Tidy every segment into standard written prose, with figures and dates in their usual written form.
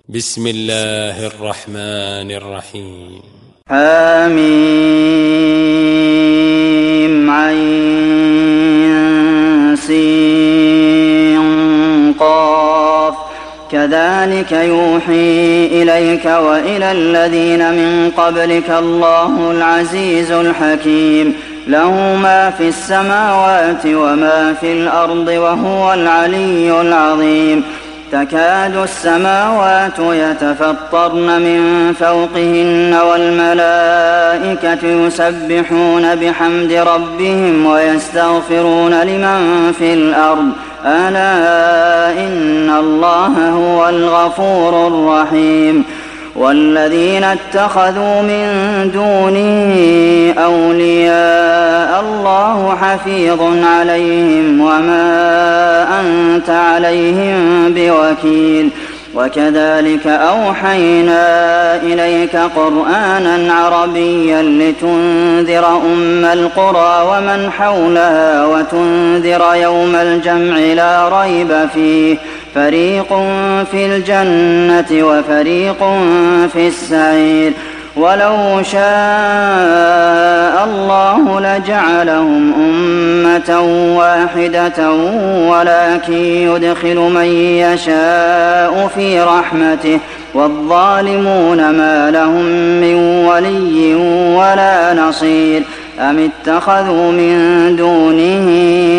بسم الله الرحمن الرحيم. حم عين سين قاف كذلك يوحي إليك وإلى الذين من قبلك الله العزيز الحكيم له ما في السماوات وما في الأرض وهو العلي العظيم تكاد السماوات يتفطرن من فوقهن والملائكة يسبحون بحمد ربهم ويستغفرون لمن في الأرض ألا إن الله هو الغفور الرحيم والذين اتخذوا من دونه أولياء الله حفيظ عليهم وما أنت عليهم بوكيل وكذلك أوحينا إليك قرآنا عربيا لتنذر أم القرى ومن حولها وتنذر يوم الجمع لا ريب فيه فريق في الجنة وفريق في السعير ولو شاء الله لجعلهم أمة واحدة ولكن يدخل من يشاء في رحمته والظالمون ما لهم من ولي ولا نصير أم اتخذوا من دونه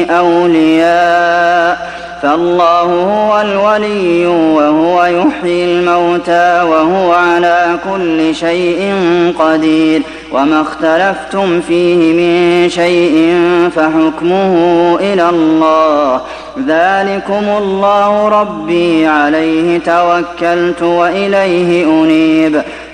أولياء فالله هو الولي وهو يحيي الموتى وهو على كل شيء قدير وما اختلفتم فيه من شيء فحكمه إلى الله ذلكم الله ربي عليه توكلت وإليه أنيب